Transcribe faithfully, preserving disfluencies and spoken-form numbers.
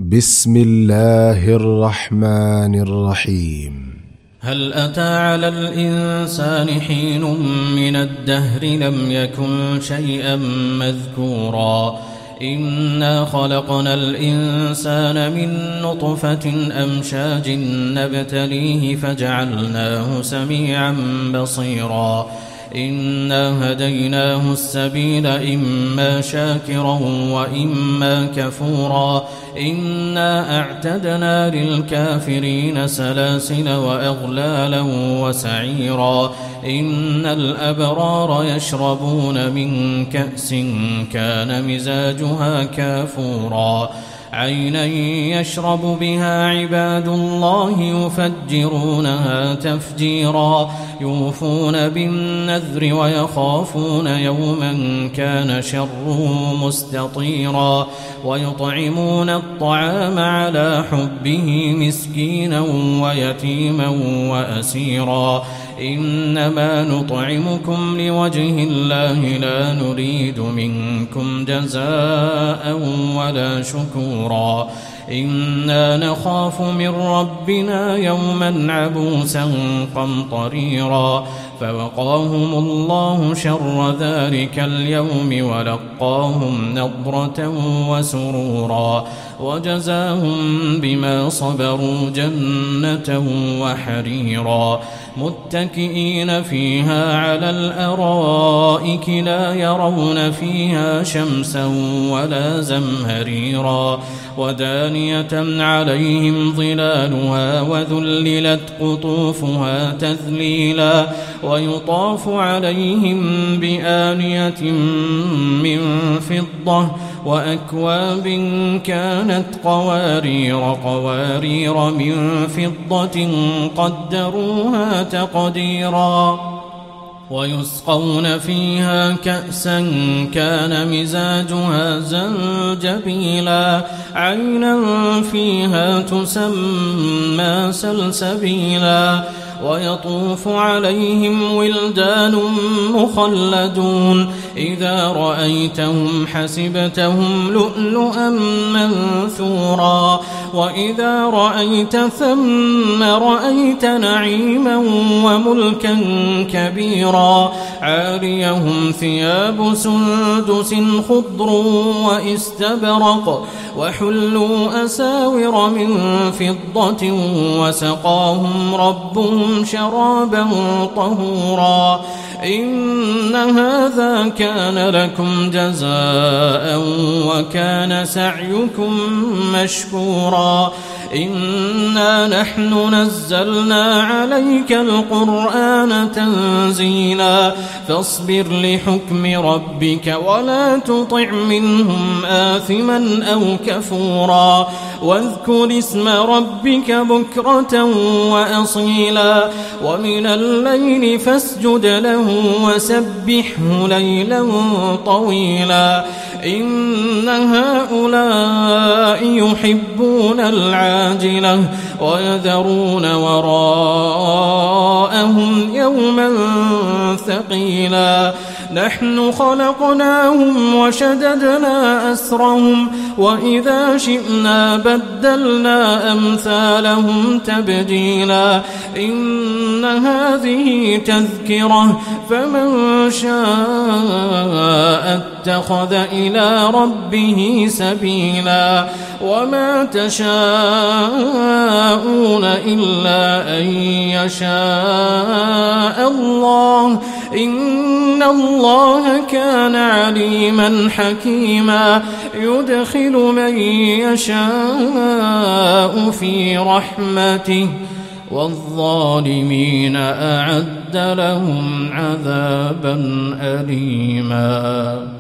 بسم الله الرحمن الرحيم. هل أتى على الإنسان حين من الدهر لم يكن شيئا مذكورا إنا خلقنا الإنسان من نطفة أمشاج نبتليه فجعلناه سميعا بصيرا إنا هديناه السبيل إما شاكرا وإما كفورا إنا أعتدنا للكافرين سلاسل وأغلالا وسعيرا إن الأبرار يشربون من كأس كان مزاجها كافورا عينا يشرب بها عباد الله يفجرونها تفجيرا يوفون بالنذر ويخافون يوما كان شره مستطيرا ويطعمون الطعام على حبه مسكينا ويتيما وأسيرا إنما نطعمكم لوجه الله لا نريد منكم جزاء ولا شكورا إنا نخاف من ربنا يوما عبوسا قمطريرا فوقاهم الله شر ذلك اليوم ولقاهم نضرة وسرورا وجزاهم بما صبروا جنة وحريرا متكئين فيها على الأرائك لا يرون فيها شمسا ولا زمهريرا ودانية عليهم ظلالها وذللت قطوفها تذليلا ويطاف عليهم بآنية من فضة وأكواب كانت قوارير قوارير من فضة قدروها تقديرا ويسقون فيها كأسا كان مزاجها زنجبيلا عينا فيها تسمى سلسبيلا ويطوف عليهم ولدان مخلدون إذا رأيتهم حسبتهم لؤلؤا منثورا وإذا رأيت ثم رأيت نعيما وملكا كبيرا عاليهم ثياب سندس خضر واستبرق وحلوا أساور من فضة وسقاهم ربهم شرابا طهورا إن هذا كان لكم جزاء وكان سعيكم مشكورا إنا نحن نزلنا عليك القرآن تنزيلا فاصبر لحكم ربك ولا تطع منهم آثما أو كفورا واذكر اسم ربك بكرة وأصيلا ومن الليل فاسجد له وسبحه ليلا طويلا إن هؤلاء يحبون العاجلة ويذرون وراءهم يوما ثقيلا نحن خلقناهم وشددنا أسرهم وإذا شئنا بدلنا أمثالهم تبديلا إن هذه تذكرة فمن شاء اتخذ إلى ربه سبيلا وما تشاءون إلا أن يشاء الله إن الله كان عليما حكيما يدخل من يشاء في رحمته والظالمين أعد لهم عذابا أليما.